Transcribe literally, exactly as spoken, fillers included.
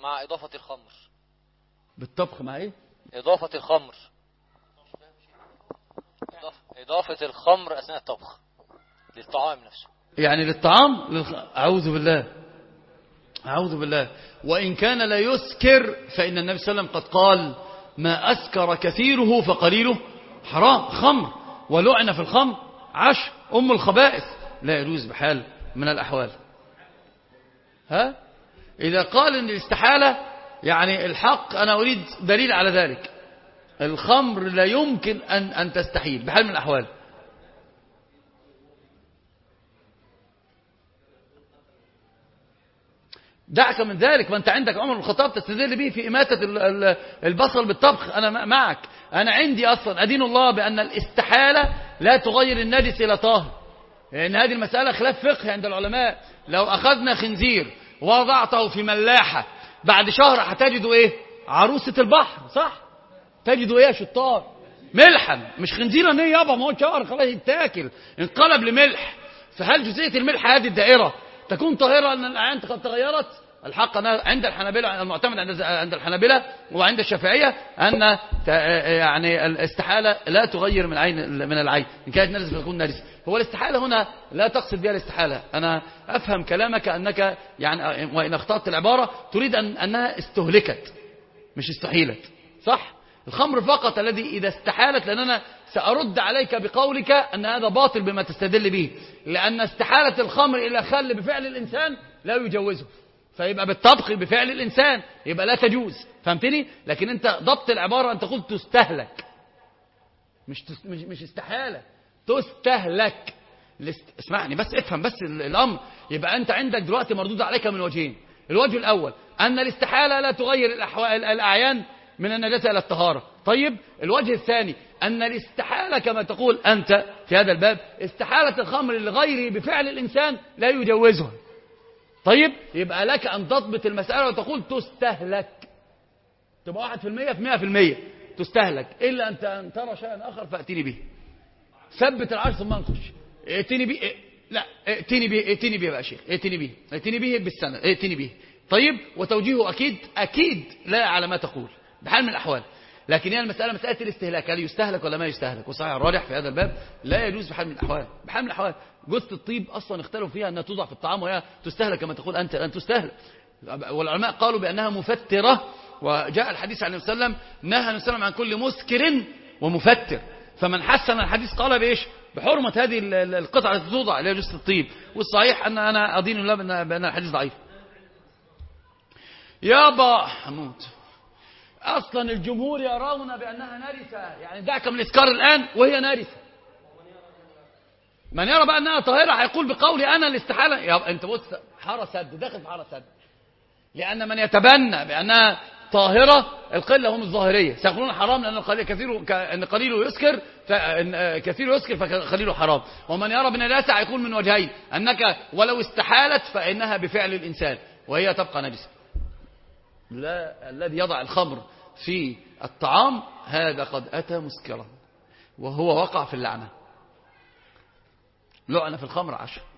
مع إضافة الخمر. بالطبخ مع إيه؟ إضافة الخمر، إضافة الخمر أثناء الطبخ للطعام نفسه، يعني للطعام للخ... أعوذ بالله أعوذ بالله. وإن كان لا يسكر فإن النبي صلى الله عليه وسلم قد قال ما أسكر كثيره فقليله حرام، خمر، ولعن في الخمر عش أم الخبائث، لا يجوز بحال من الأحوال. ها إذا قال إن الاستحالة يعني الحق، أنا أريد دليل على ذلك. الخمر لا يمكن أن, أن تستحيل بحال من الأحوال. دعك من ذلك، ما أنت عندك عمر بن الخطاب تستدل به في إماتة البصل بالطبخ. أنا معك، أنا عندي أصلا أدين الله بأن الاستحالة لا تغير النجس إلى طاهر، لأن هذه المسألة خلاف فقه عند العلماء. لو أخذنا خنزير ووضعته في ملاحة بعد شهر هتجدوا إيه؟ عروسة البحر، صح؟ تجدوا إيه يا شطار؟ ملحا، مش خنزيرا. إيه يابا، ما هو شهر خلاص يتاكل، انقلب لملح. فهل جزئية الملح هذه الدائرة تكون طاهرة أن الأعيان قد تغيرت؟ الحق أنا عند الحنابلة، المعتمد عند الحنابلة وعند الشافعية أن يعني الاستحالة لا تغير من عين من العين، إن كانت نجس فتكون نجس. هو الاستحالة هنا لا تقصد بها الاستحالة. أنا أفهم كلامك أنك يعني وإن اخترت العبارة تريد أن أنها استهلكت مش استحيلت، صح؟ الخمر فقط الذي إذا استحالت، لأن أنا سأرد عليك بقولك أن هذا باطل بما تستدل به، لأن استحالة الخمر إلى خل بفعل الإنسان لا يجوزه، فيبقى بالطبخ بفعل الإنسان يبقى لا تجوز. فهمتني؟ لكن أنت ضبط العبارة، أنت قلت تستهلك، مش تس... مش مش استحالة، تستهلك. لست... اسمعني بس، افهم بس الأمر. يبقى أنت عندك دلوقتي مردود عليك من وجهين. الوجه الأول أن الاستحالة لا تغير الأحوال الأعيان من النجاسة إلى الطهارة. طيب، الوجه الثاني أن الاستحالة كما تقول أنت في هذا الباب، استحالة الخمر لغيره بفعل الإنسان لا يجوزها. طيب، يبقى لك أن تضبط المسألة وتقول تستهلك، تبقى واحد في المية في مئة في المية تستهلك، إلا أنت أن ترى شيئا آخر فأتيني به. ثبت العرش ثم انقش، ائتني به، لا ائتني به، ائتني به يا شيخ، ائتني به، ائتني به بالسنة، ائتني به. طيب، وتوجيهه أكيد أكيد لا على ما تقول بحال من الأحوال. لكن هي المسألة مسألة الاستهلاك، هل يستهلك ولا ما يستهلك؟ وصحيح الراجح في هذا الباب لا يجوز بحال من الأحوال. بحال من الأحوال جثة الطيب أصلا اختلفوا فيها أنها توضع في الطعام وهي تستهلك كما تقول أنت أن تستهلك، والعلماء قالوا بأنها مفترة. وجاء الحديث عن النبي صلى الله عليه وسلم نهى النبي صلى الله عليه وسلم عن كل مسكر ومفتر، فمن حسن الحديث قال بإيش؟ بحرمة هذه القطعة التي توضع اللي هي جثة الطيب. والصحيح أن أنا أدين الله بأن الحديث ضعيف. يابا حمود، أصلا الجمهور يرون بأنها نارثة، يعني دعك من الإسكار الآن وهي نارثة. من يرى بأنها طاهرة هيقول بقولي أنا الاستحالة. يا أنت بص، حارة سد، داخل في حارة سد، لأن من يتبنى بأنها طاهرة القلة هم الظاهرية، سيقولون حرام لأن القليل كثير أن قليله يسكر، كثير يسكر فقليله حرام. ومن يرى بنجاسة هيقول من وجهين، أنك ولو استحالت فإنها بفعل الإنسان وهي تبقى نجسة. لا، الذي يضع الخمر في الطعام هذا قد أتى مسكرا وهو وقع في اللعنة، لعنة في الخمر عشر.